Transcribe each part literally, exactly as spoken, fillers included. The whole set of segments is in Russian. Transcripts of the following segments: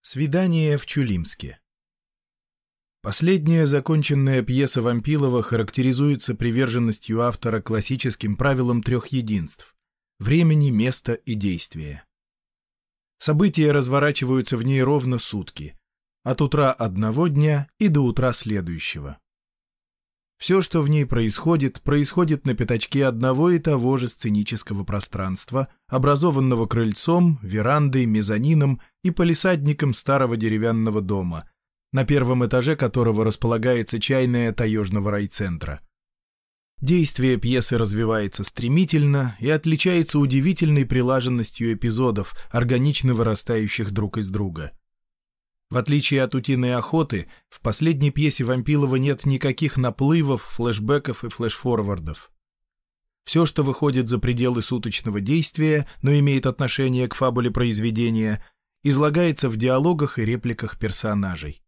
Свидание в Чулимске. Последняя законченная пьеса Вампилова характеризуется приверженностью автора классическим правилам трех единств — времени, места и действия. События разворачиваются в ней ровно сутки, от утра одного дня и до утра следующего. Все, что в ней происходит, происходит на пятачке одного и того же сценического пространства, образованного крыльцом, верандой, мезонином и палисадником старого деревянного дома, на первом этаже которого располагается чайная таежного райцентра. Действие пьесы развивается стремительно и отличается удивительной прилаженностью эпизодов, органично вырастающих друг из друга. В отличие от «Утиной охоты», в последней пьесе Вампилова нет никаких наплывов, флешбеков и флешфорвардов. Все, что выходит за пределы суточного действия, но имеет отношение к фабуле произведения, излагается в диалогах и репликах персонажей.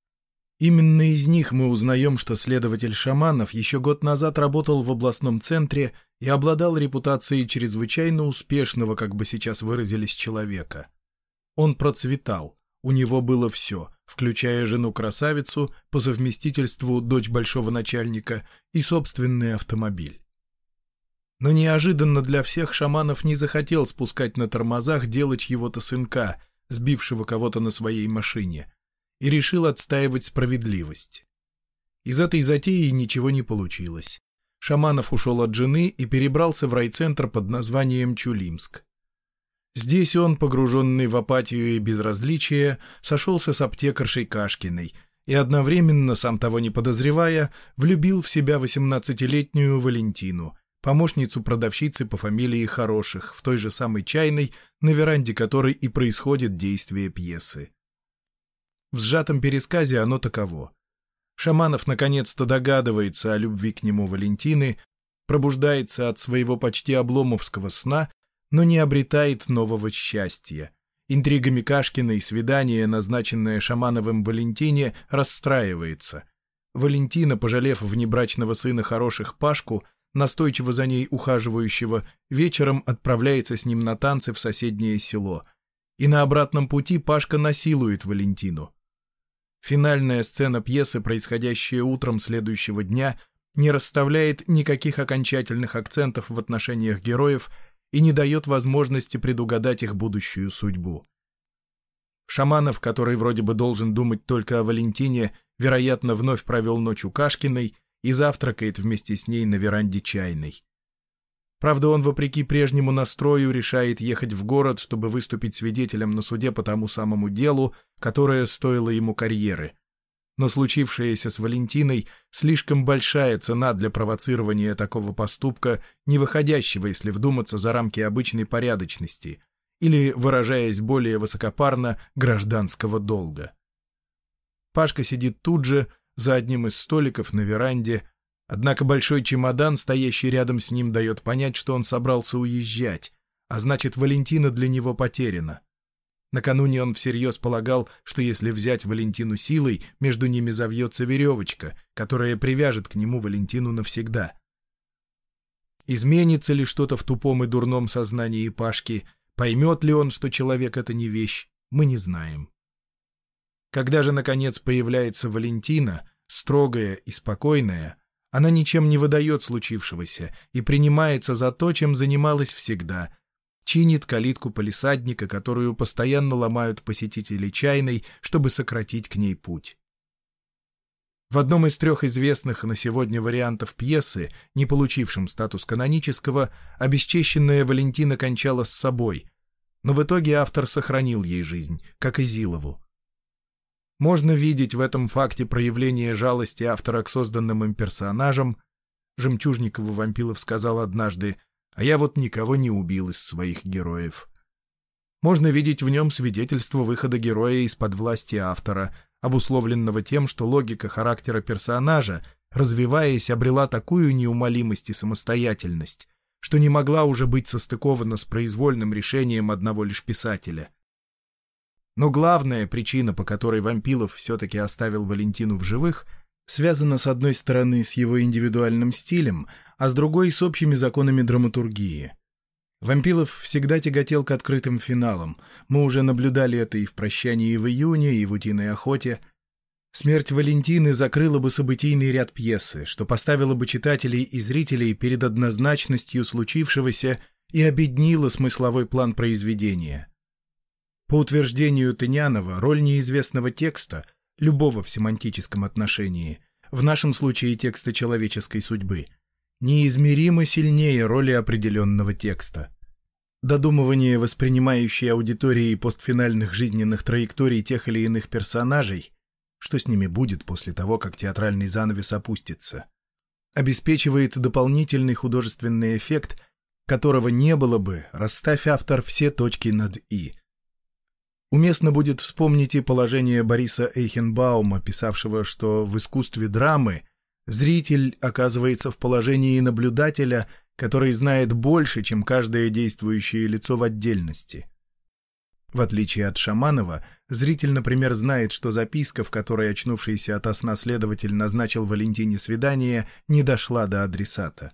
Именно из них мы узнаем, что следователь Шаманов еще год назад работал в областном центре и обладал репутацией чрезвычайно успешного, как бы сейчас выразились, человека. Он процветал. У него было все, включая жену-красавицу, по совместительству дочь большого начальника и собственный автомобиль. Но неожиданно для всех Шаманов не захотел спускать на тормозах дело чьего-то сынка, сбившего кого-то на своей машине, и решил отстаивать справедливость. Из этой затеи ничего не получилось. Шаманов ушел от жены и перебрался в райцентр под названием Чулимск. Здесь он, погруженный в апатию и безразличие, сошелся с аптекаршей Кашкиной и одновременно, сам того не подозревая, влюбил в себя восемнадцатилетнюю Валентину, помощницу продавщицы по фамилии Хороших, в той же самой чайной, на веранде которой и происходит действие пьесы. В сжатом пересказе оно таково. Шаманов наконец-то догадывается о любви к нему Валентины, пробуждается от своего почти обломовского сна, но не обретает нового счастья. Интригами Кашкиной свидание, назначенное Шамановым Валентине, расстраивается. Валентина, пожалев внебрачного сына Хороших Пашку, настойчиво за ней ухаживающего, вечером отправляется с ним на танцы в соседнее село. И на обратном пути Пашка насилует Валентину. Финальная сцена пьесы, происходящая утром следующего дня, не расставляет никаких окончательных акцентов в отношениях героев и не дает возможности предугадать их будущую судьбу. Шаманов, который вроде бы должен думать только о Валентине, вероятно, вновь провел ночь у Кашкиной и завтракает вместе с ней на веранде чайной. Правда, он, вопреки прежнему настрою, решает ехать в город, чтобы выступить свидетелем на суде по тому самому делу, которое стоило ему карьеры. Но случившееся с Валентиной слишком большая цена для провоцирования такого поступка, не выходящего, если вдуматься, за рамки обычной порядочности, или, выражаясь более высокопарно, гражданского долга. Пашка сидит тут же, за одним из столиков на веранде, однако большой чемодан, стоящий рядом с ним, дает понять, что он собрался уезжать, а значит, Валентина для него потеряна. Накануне он всерьез полагал, что если взять Валентину силой, между ними завьется веревочка, которая привяжет к нему Валентину навсегда. Изменится ли что-то в тупом и дурном сознании Пашки, поймет ли он, что человек — это не вещь, мы не знаем. Когда же, наконец, появляется Валентина, строгая и спокойная, она ничем не выдает случившегося и принимается за то, чем занималась всегда — чинит калитку палисадника, которую постоянно ломают посетители чайной, чтобы сократить к ней путь. В одном из трех известных на сегодня вариантов пьесы, не получившем статус канонического, обесчещенная Валентина кончала с собой, но в итоге автор сохранил ей жизнь, как и Зилову. Можно видеть в этом факте проявление жалости автора к созданным им персонажам. Жемчужникову Вампилов сказал однажды: «А я вот никого не убил из своих героев». Можно видеть в нем свидетельство выхода героя из-под власти автора, обусловленного тем, что логика характера персонажа, развиваясь, обрела такую неумолимость и самостоятельность, что не могла уже быть состыкована с произвольным решением одного лишь писателя. Но главная причина, по которой Вампилов все-таки оставил Валентину в живых, связана с одной стороны с его индивидуальным стилем, а с другой — с общими законами драматургии. Вампилов всегда тяготел к открытым финалам. Мы уже наблюдали это и в «Прощании в июне», и в «Утиной охоте». Смерть Валентины закрыла бы событийный ряд пьесы, что поставило бы читателей и зрителей перед однозначностью случившегося и обеднило смысловой план произведения. По утверждению Тынянова, роль неизвестного текста, любого в семантическом отношении, в нашем случае текста человеческой судьбы, неизмеримо сильнее роли определенного текста. Додумывание воспринимающей аудиторией постфинальных жизненных траекторий тех или иных персонажей, что с ними будет после того, как театральный занавес опустится, обеспечивает дополнительный художественный эффект, которого не было бы, расставь автор все точки над «и». Уместно будет вспомнить и положение Бориса Эйхенбаума, писавшего, что в искусстве драмы зритель оказывается в положении наблюдателя, который знает больше, чем каждое действующее лицо в отдельности. В отличие от Шаманова, зритель, например, знает, что записка, в которой очнувшийся ото сна следователь назначил Валентине свидание, не дошла до адресата.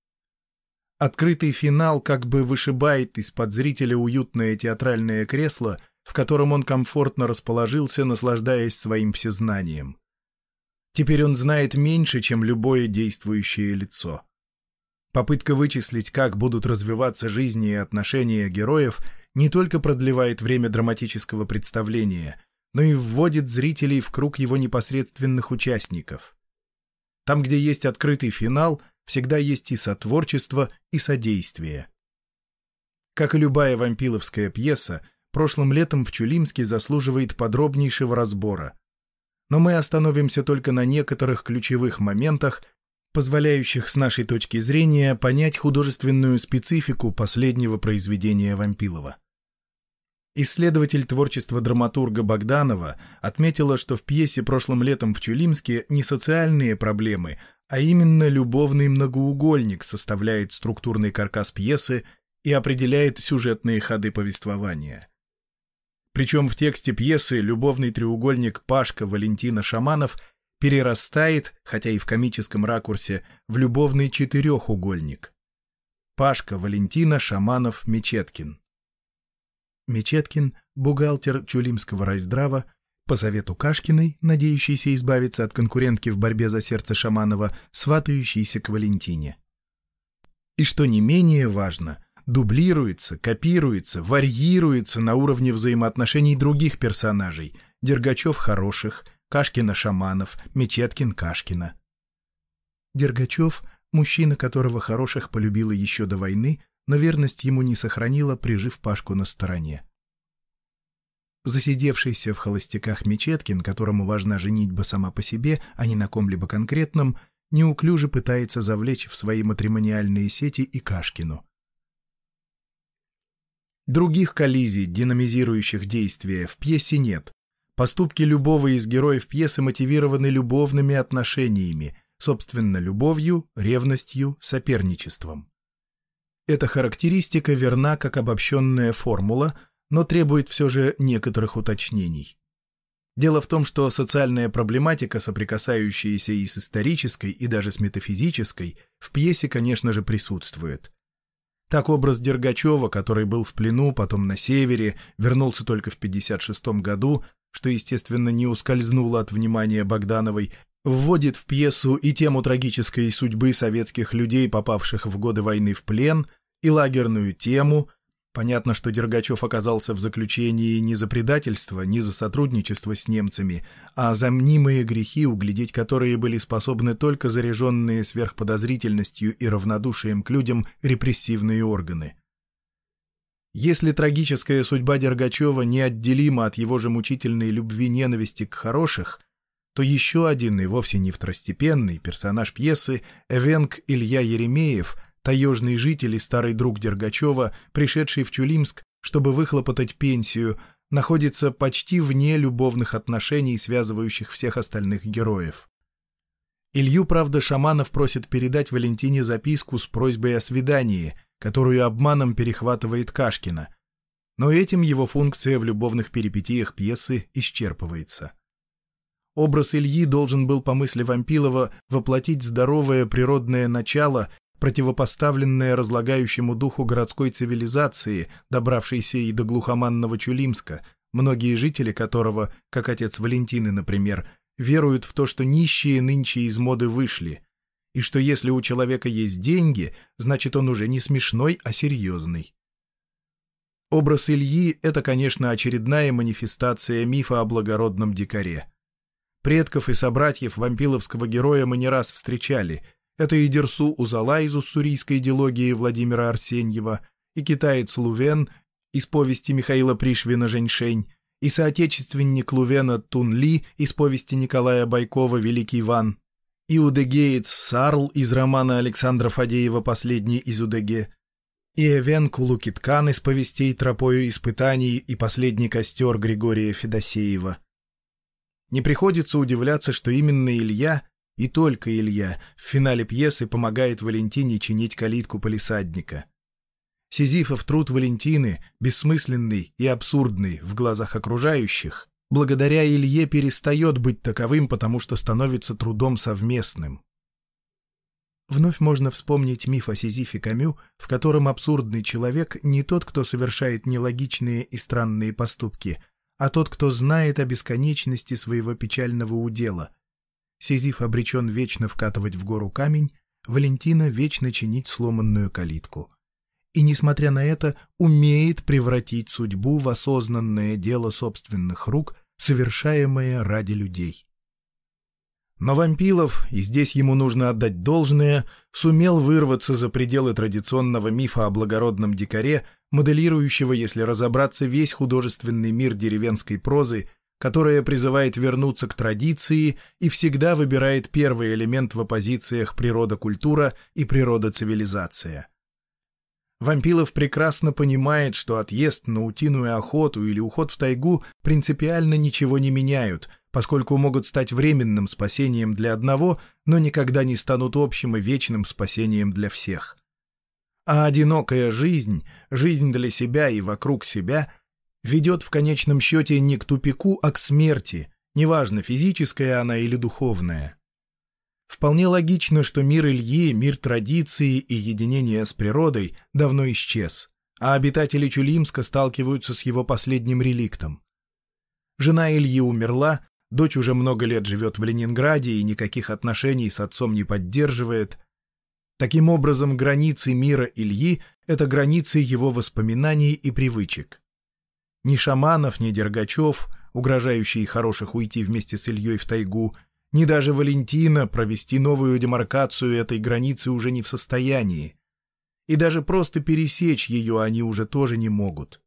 Открытый финал как бы вышибает из-под зрителя уютное театральное кресло, в котором он комфортно расположился, наслаждаясь своим всезнанием. Теперь он знает меньше, чем любое действующее лицо. Попытка вычислить, как будут развиваться жизни и отношения героев, не только продлевает время драматического представления, но и вводит зрителей в круг его непосредственных участников. Там, где есть открытый финал, всегда есть и сотворчество, и содействие. Как и любая вампиловская пьеса, прошлым летом в Чулимске заслуживает подробнейшего разбора. Но мы остановимся только на некоторых ключевых моментах, позволяющих с нашей точки зрения понять художественную специфику последнего произведения Вампилова. Исследователь творчества драматурга Богданова отметила, что в пьесе прошлым летом в Чулимске не социальные проблемы, а именно любовный многоугольник составляет структурный каркас пьесы и определяет сюжетные ходы повествования. Причем в тексте пьесы любовный треугольник Пашка-Валентина-Шаманов перерастает, хотя и в комическом ракурсе, в любовный четырехугольник. Пашка-Валентина-Шаманов-Мечеткин. Мечеткин – бухгалтер Чулимского райздрава, по совету Кашкиной, надеющийся избавиться от конкурентки в борьбе за сердце Шаманова, сватающийся к Валентине. И что не менее важно, дублируется, копируется, варьируется на уровне взаимоотношений других персонажей – Дергачев-Хороших, Кашкина-Шаманов, Мечеткин-Кашкина. Дергачев – мужчина, которого Хороших полюбила еще до войны, но верность ему не сохранила, прижив Пашку на стороне. Засидевшийся в холостяках Мечеткин, которому важна женитьба сама по себе, а не на ком-либо конкретном, неуклюже пытается завлечь в свои матримониальные сети и Кашкину. Других коллизий, динамизирующих действия, в пьесе нет. Поступки любого из героев пьесы мотивированы любовными отношениями, собственно, любовью, ревностью, соперничеством. Эта характеристика верна как обобщенная формула, но требует все же некоторых уточнений. Дело в том, что социальная проблематика, соприкасающаяся и с исторической, и даже с метафизической, в пьесе, конечно же, присутствует. Так образ Дергачева, который был в плену, потом на севере, вернулся только в пятьдесят шестом году, что, естественно, не ускользнуло от внимания Богдановой, вводит в пьесу и тему трагической судьбы советских людей, попавших в годы войны в плен, и лагерную тему. Понятно, что Дергачев оказался в заключении не за предательство, не за сотрудничество с немцами, а за мнимые грехи, углядеть которые были способны только заряженные сверхподозрительностью и равнодушием к людям репрессивные органы. Если трагическая судьба Дергачева неотделима от его же мучительной любви-ненависти к Хороших, то еще один и вовсе не второстепенный персонаж пьесы, эвенк Илья Еремеев, таежный житель и старый друг Дергачева, пришедший в Чулимск, чтобы выхлопотать пенсию, находится почти вне любовных отношений, связывающих всех остальных героев. Илью, правда, Шаманов просит передать Валентине записку с просьбой о свидании, которую обманом перехватывает Кашкина, но этим его функция в любовных перипетиях пьесы исчерпывается. Образ Ильи должен был, по мысли Вампилова, воплотить здоровое природное начало, противопоставленное разлагающему духу городской цивилизации, добравшейся и до глухоманного Чулимска, многие жители которого, как отец Валентины, например, веруют в то, что нищие нынче из моды вышли, и что если у человека есть деньги, значит он уже не смешной, а серьезный. Образ Ильи — это, конечно, очередная манифестация мифа о благородном дикаре. Предков и собратьев вампиловского героя мы не раз встречали. Это и Дерсу Узала из уссурийской дилогии Владимира Арсеньева, и китаец Лувен из повести Михаила Пришвина «Женьшень», и соотечественник Лувена Тун Ли из повести Николая Байкова «Великий Ван», и удегеец Сарл из романа Александра Фадеева «Последний из Удеге», и Эвен Кулукиткан из повестей «Тропою испытаний» и «Последний костер» Григория Федосеева. Не приходится удивляться, что именно Илья, и только Илья, в финале пьесы помогает Валентине чинить калитку палисадника. Сизифов труд Валентины, бессмысленный и абсурдный в глазах окружающих, благодаря Илье перестает быть таковым, потому что становится трудом совместным. Вновь можно вспомнить миф о Сизифе Камю, в котором абсурдный человек не тот, кто совершает нелогичные и странные поступки, а тот, кто знает о бесконечности своего печального удела. Сизиф обречен вечно вкатывать в гору камень, Валентина вечно чинить сломанную калитку. И, несмотря на это, умеет превратить судьбу в осознанное дело собственных рук, совершаемое ради людей. Но Вампилов, и здесь ему нужно отдать должное, сумел вырваться за пределы традиционного мифа о благородном дикаре, моделирующего, если разобраться, весь художественный мир деревенской прозы, которая призывает вернуться к традиции и всегда выбирает первый элемент в оппозициях природа-культура и природа-цивилизация. Вампилов прекрасно понимает, что отъезд на утиную охоту или уход в тайгу принципиально ничего не меняют, поскольку могут стать временным спасением для одного, но никогда не станут общим и вечным спасением для всех. А одинокая жизнь, жизнь для себя и вокруг себя, ведет в конечном счете не к тупику, а к смерти, неважно, физическая она или духовная. Вполне логично, что мир Ильи, мир традиции и единения с природой давно исчез, а обитатели Чулимска сталкиваются с его последним реликтом. Жена Ильи умерла, дочь уже много лет живет в Ленинграде и никаких отношений с отцом не поддерживает. Таким образом, границы мира Ильи — это границы его воспоминаний и привычек. Ни Шаманов, ни Дергачев, угрожающие хороших уйти вместе с Ильей в тайгу, ни даже Валентина провести новую демаркацию этой границы уже не в состоянии. И даже просто пересечь ее они уже тоже не могут.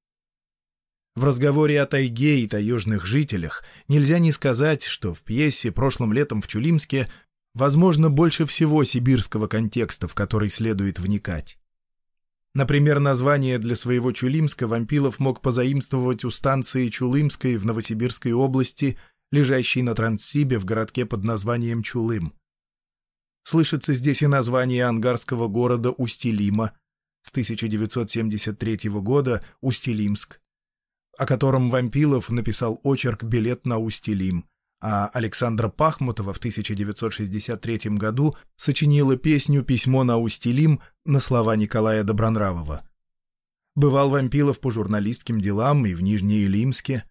В разговоре о тайге и таежных жителях нельзя не сказать, что в пьесе «Прошлым летом в Чулимске» возможно больше всего сибирского контекста, в который следует вникать. Например, название для своего Чулимска Вампилов мог позаимствовать у станции Чулымской в Новосибирской области, лежащей на Транссибе в городке под названием Чулым. Слышится здесь и название ангарского города Усть-Илима с тысяча девятьсот семьдесят третьего года Усть-Илимск, о котором Вампилов написал очерк «Билет на Усть-Илим», а Александра Пахмутова в тысяча девятьсот шестьдесят третьем году сочинила песню «Письмо на Усть-Илим» на слова Николая Добронравова. Бывал Вампилов по журналистским делам и в Нижнеилимске.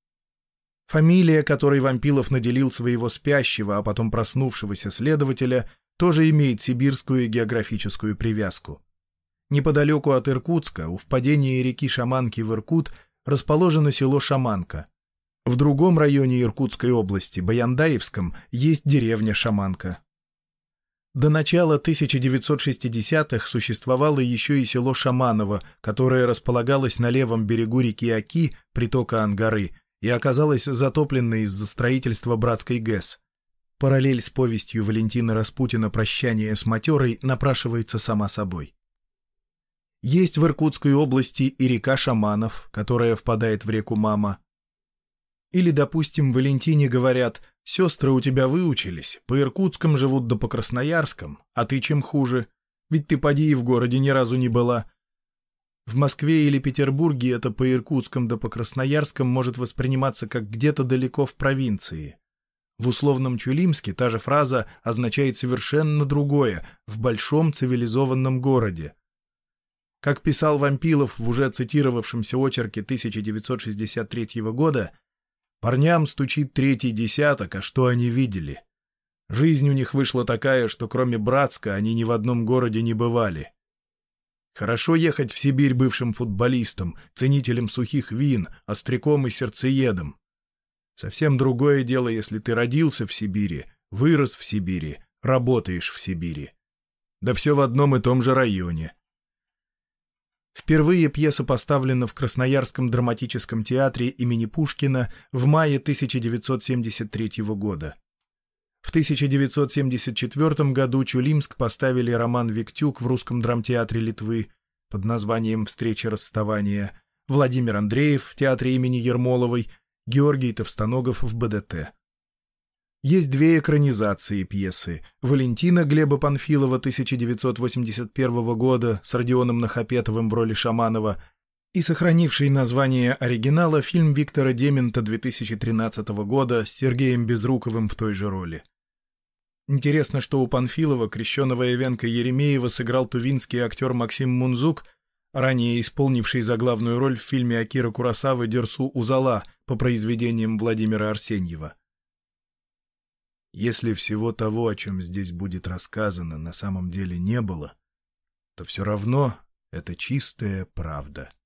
Фамилия, которой Вампилов наделил своего спящего, а потом проснувшегося следователя, тоже имеет сибирскую географическую привязку. Неподалеку от Иркутска, у впадения реки Шаманки в Иркут, расположено село Шаманка. В другом районе Иркутской области, Баяндаевском, есть деревня Шаманка. До начала тысяча девятьсот шестидесятых существовало еще и село Шаманово, которое располагалось на левом берегу реки Оки, притока Ангары, и оказалось затопленной из-за строительства Братской ГЭС. Параллель с повестью Валентина Распутина «Прощание с матерой» напрашивается сама собой. Есть в Иркутской области и река Шаманов, которая впадает в реку Мама. Или, допустим, Валентине говорят: «Сестры у тебя выучились, по Иркутском живут да по Красноярском, а ты чем хуже? Ведь ты поди и в городе ни разу не была». В Москве или Петербурге это по Иркутском да по Красноярском может восприниматься как где-то далеко в провинции. В условном Чулимске та же фраза означает совершенно другое — в большом цивилизованном городе. Как писал Вампилов в уже цитировавшемся очерке тысяча девятьсот шестьдесят третьего года, «Парням стучит третий десяток, а что они видели? Жизнь у них вышла такая, что кроме Братска они ни в одном городе не бывали. Хорошо ехать в Сибирь бывшим футболистом, ценителем сухих вин, остряком и сердцеедом. Совсем другое дело, если ты родился в Сибири, вырос в Сибири, работаешь в Сибири. Да все в одном и том же районе». Впервые пьеса поставлена в Красноярском драматическом театре имени Пушкина в мае тысяча девятьсот семьдесят третьего года. В тысяча девятьсот семьдесят четвёртом году Чулимск поставили роман «Виктюк» в Русском драмтеатре Литвы под названием «Встреча-расставание», Владимир Андреев в театре имени Ермоловой, Георгий Товстоногов в БДТ. Есть две экранизации пьесы: «Валентина» Глеба Панфилова тысяча девятьсот восемьдесят первого года с Родионом Нахапетовым в роли Шаманова и сохранивший название оригинала фильм Виктора Деминта две тысячи тринадцатого года с Сергеем Безруковым в той же роли. Интересно, что у Панфилова крещеного Эвенка Еремеева сыграл тувинский актер Максим Мунзук, ранее исполнивший заглавную роль в фильме Акиры Куросавы «Дерсу Узала» по произведениям Владимира Арсеньева. Если всего того, о чем здесь будет рассказано, на самом деле не было, то все равно это чистая правда.